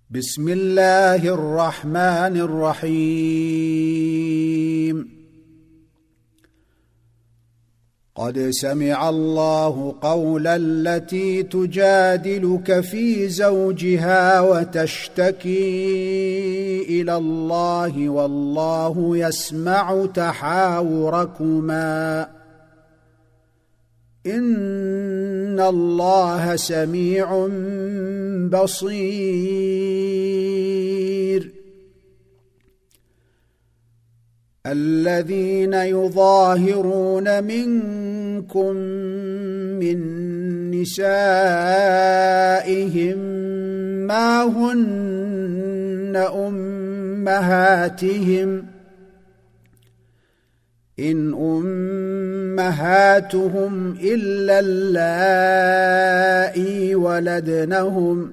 بسم الله الرحمن الرحيم. قد سمع الله قول التي تجادلك في زوجها وتشتكي إلى الله والله يسمع تحاوركما إن الله سميع بصير. الذين يظاهرون منكم من نسائهم ما هن أمهاتهم إن أمهاتهم إلا اللائي ولدنهم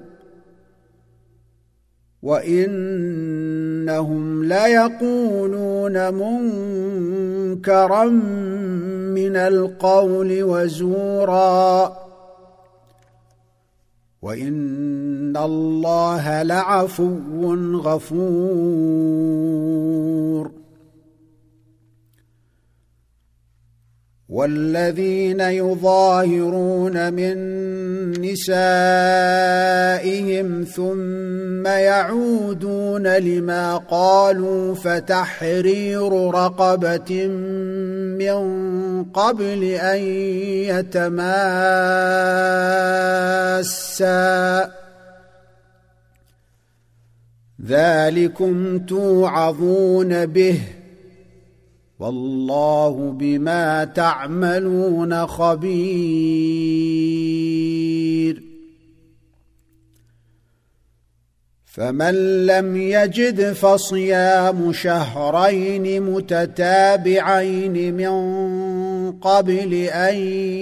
وإنهم ليقولون منكرا من القول وزورا وإن الله لعفو غفور. والذين يظاهرون من نسائهم ثم يعودون لما قالوا فتحرير رقبة من قبل أن يتماسا ذلكم توعظون به والله بما تعملون خبير. فمن لم يجد فصيام شهرين متتابعين من قبل أن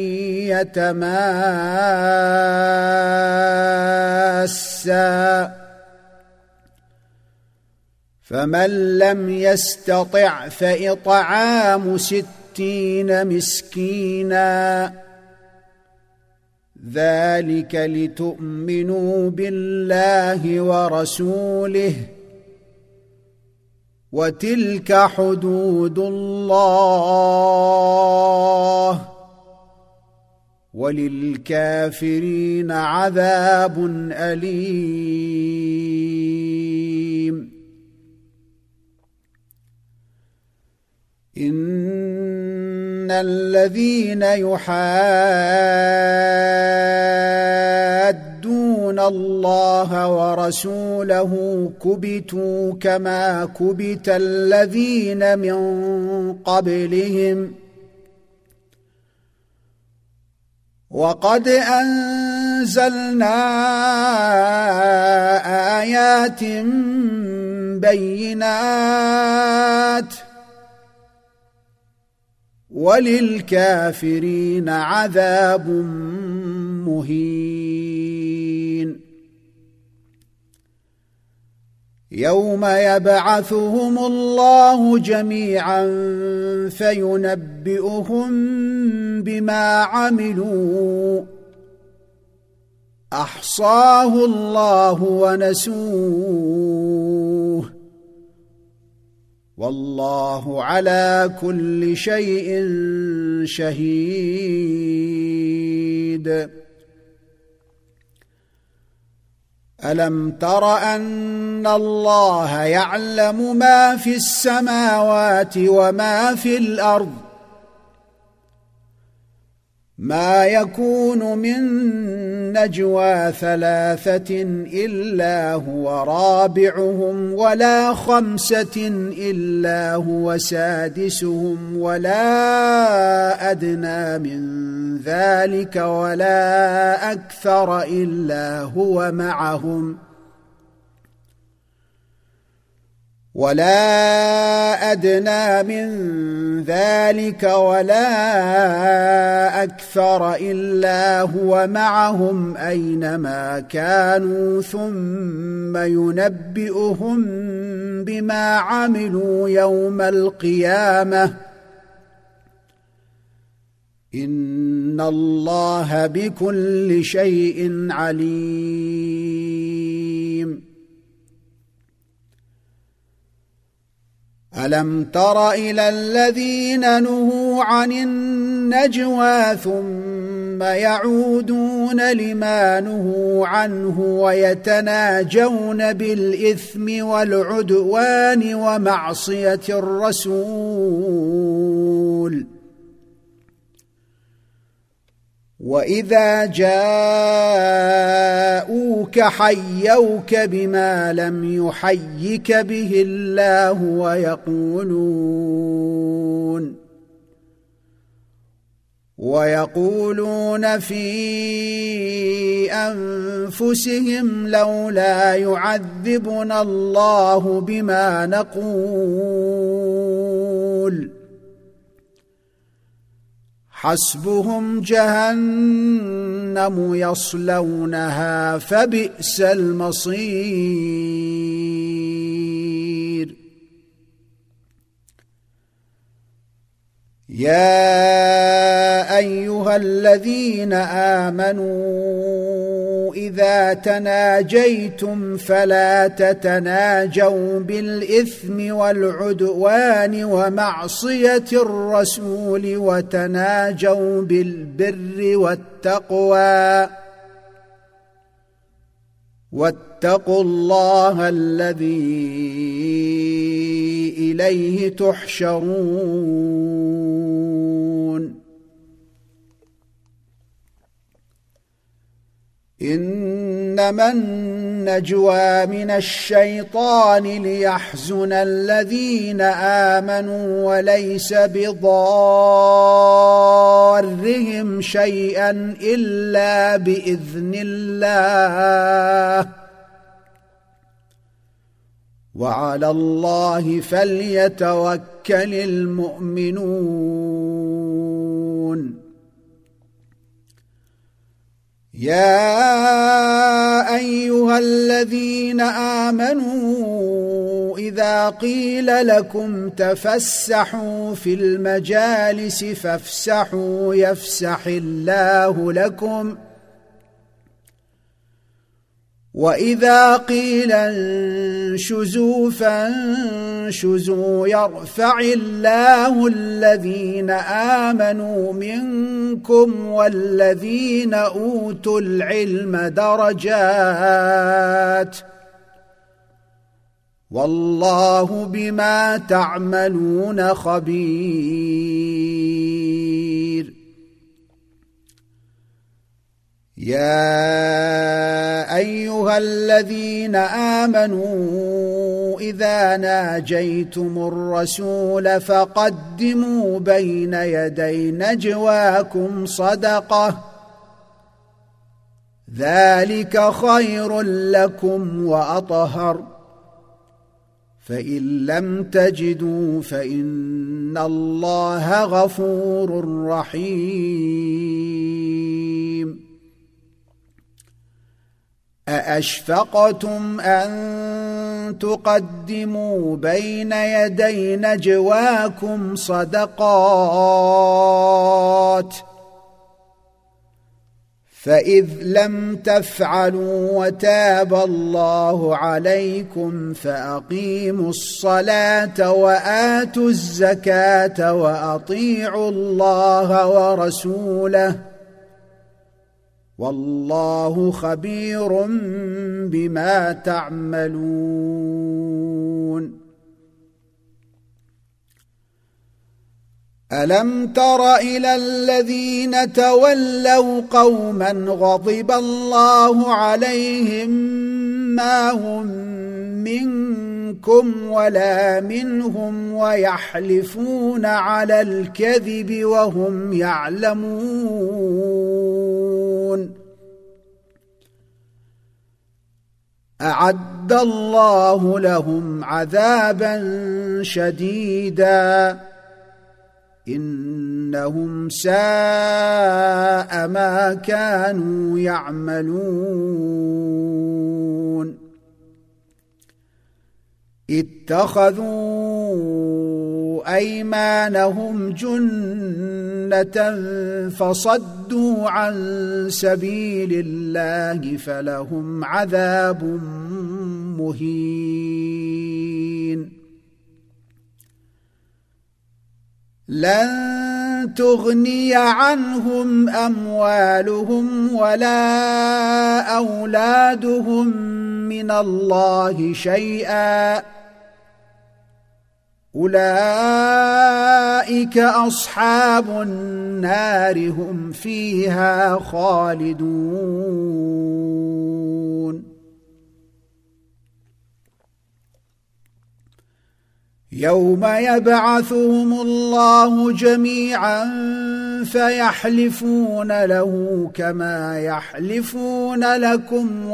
يتماسا فمن لم يستطع فإطعام 60 مسكينا ذلك لتؤمنوا بالله ورسوله وتلك حدود الله وللكافرين عذاب أليم. إن الذين يحادون الله ورسوله كبتوا كما كبت الذين من قبلهم وقد أنزلنا آيات بينات وللكافرين عذاب مهين. يوم يبعثهم الله جميعا فينبئهم بما عملوا أحصاه الله ونسوه والله على كل شيء شهيد. ألم تر أن الله يعلم ما في السماوات وما في الأرض ما يكون من نجوى 3 إلا هو رابعهم ولا 5 إلا هو سادسهم ولا أدنى من ذلك ولا أكثر إلا هو معهم ولا أدنى من ذلك ولا أكثر إلا هو معهم أينما كانوا ثم ينبئهم بما عملوا يوم القيامة إن الله بكل شيء عليم. ألم تر إلى الذين نهوا عن النجوى ثم يعودون لما نهوا عنه ويتناجون بالإثم والعدوان ومعصية الرسول وإذا جاءوك حيوك بما لم يحيك به الله ويقولون في أنفسهم لولا يعذبنا الله بما نقول حسبهم جهنم يصلونها فبئس المصير يا أيها الذين آمنوا إذا تناجيتم فلا تتناجوا بالإثم والعدوان ومعصية الرسول وتناجوا بالبر والتقوى واتقوا الله الذي إليه تحشرون إنما النجوى من الشيطان ليحزن الذين آمنوا وليس بضارهم شيئا إلا بإذن الله وعلى الله فليتوكل المؤمنون يا أيها الذين آمنوا إذا قيل لكم تفسحوا في المجالس فافسحوا يفسح الله لكم وإذا قيل انشزوا فانشزوا يرفع الله الذين آمنوا منكم والذين أوتوا العلم درجات والله بما تعملون خبير يا أيها الذين آمنوا إذا ناجيتم الرسول فقدموا بين يدي نجواكم صدقة ذلك خير لكم وأطهر فإن لم تجدوا فإن الله غفور رحيم أأشفقتم أن تقدموا بين يدي نجواكم صدقات فإذ لم تفعلوا وتاب الله عليكم فأقيموا الصلاة وآتوا الزكاة وأطيعوا الله ورسوله والله خبير بما تعملون ألم تر إلى الذين تولوا قوما غضب الله عليهم ما هم منكم ولا منهم ويحلفون على الكذب وهم يعلمون أعد الله لهم عذابا شديدا إنهم ساء ما كانوا يعملون اتخذوا أيمانهم جنة فصدوا عن سبيل الله فلهم عذاب مهين لن تغني عنهم أموالهم ولا أولادهم من الله شيئا أولئك أصحاب النار هم فيها خالدون يوم يبعثهم الله جميعا فيحلفون له كما يحلفون لكم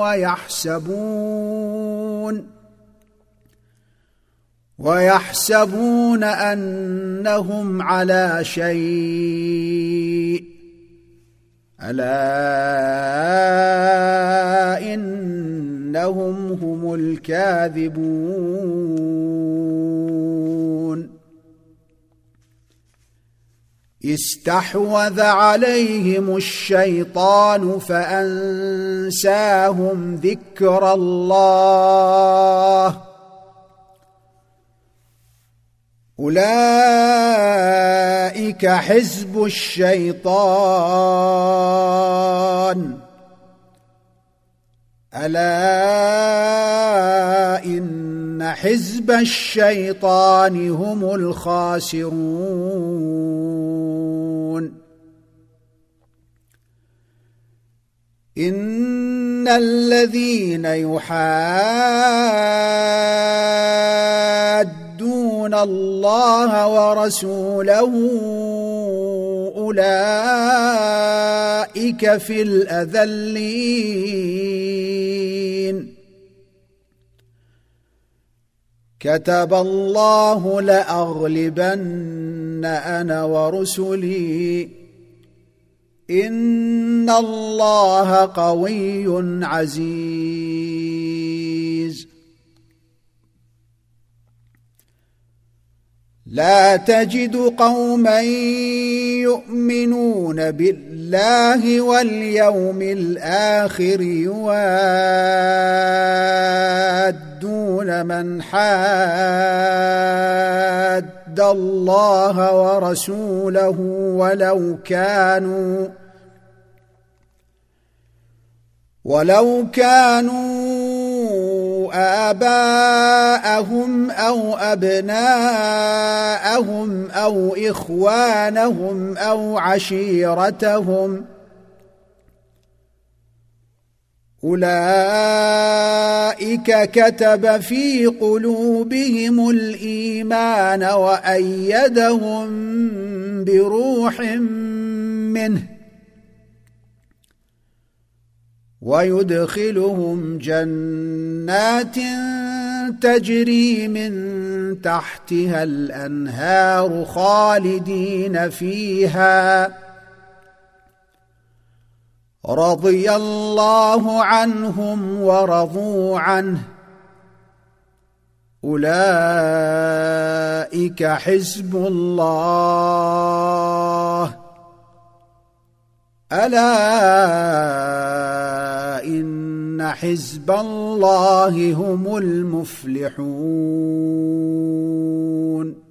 ويحسبون أنهم على شيء ألا إنهم هم الكاذبون استحوذ عليهم الشيطان فأنساهم ذكر الله أولئك حزب الشيطان ألا إن حزب الشيطان هم الخاسرون إن الذين يحادون الله ورسوله أولئك في الأذلين كتب الله لأغلبن أنا ورسلي إن الله قوي عزيز لا تجد قوما يؤمنون بالله واليوم الآخر يوادون من حاد الله ورسوله ولو كانوا آباءهم أو أبناءهم أو إخوانهم أو عشيرتهم أولئك كتب في قلوبهم الإيمان وأيدهم بروح منه ويدخلهم جنات تجري من تحتها الأنهار خالدين فيها رضي الله عنهم ورضوا عنه أولئك حزب الله ألا إن حزب الله هم المفلحون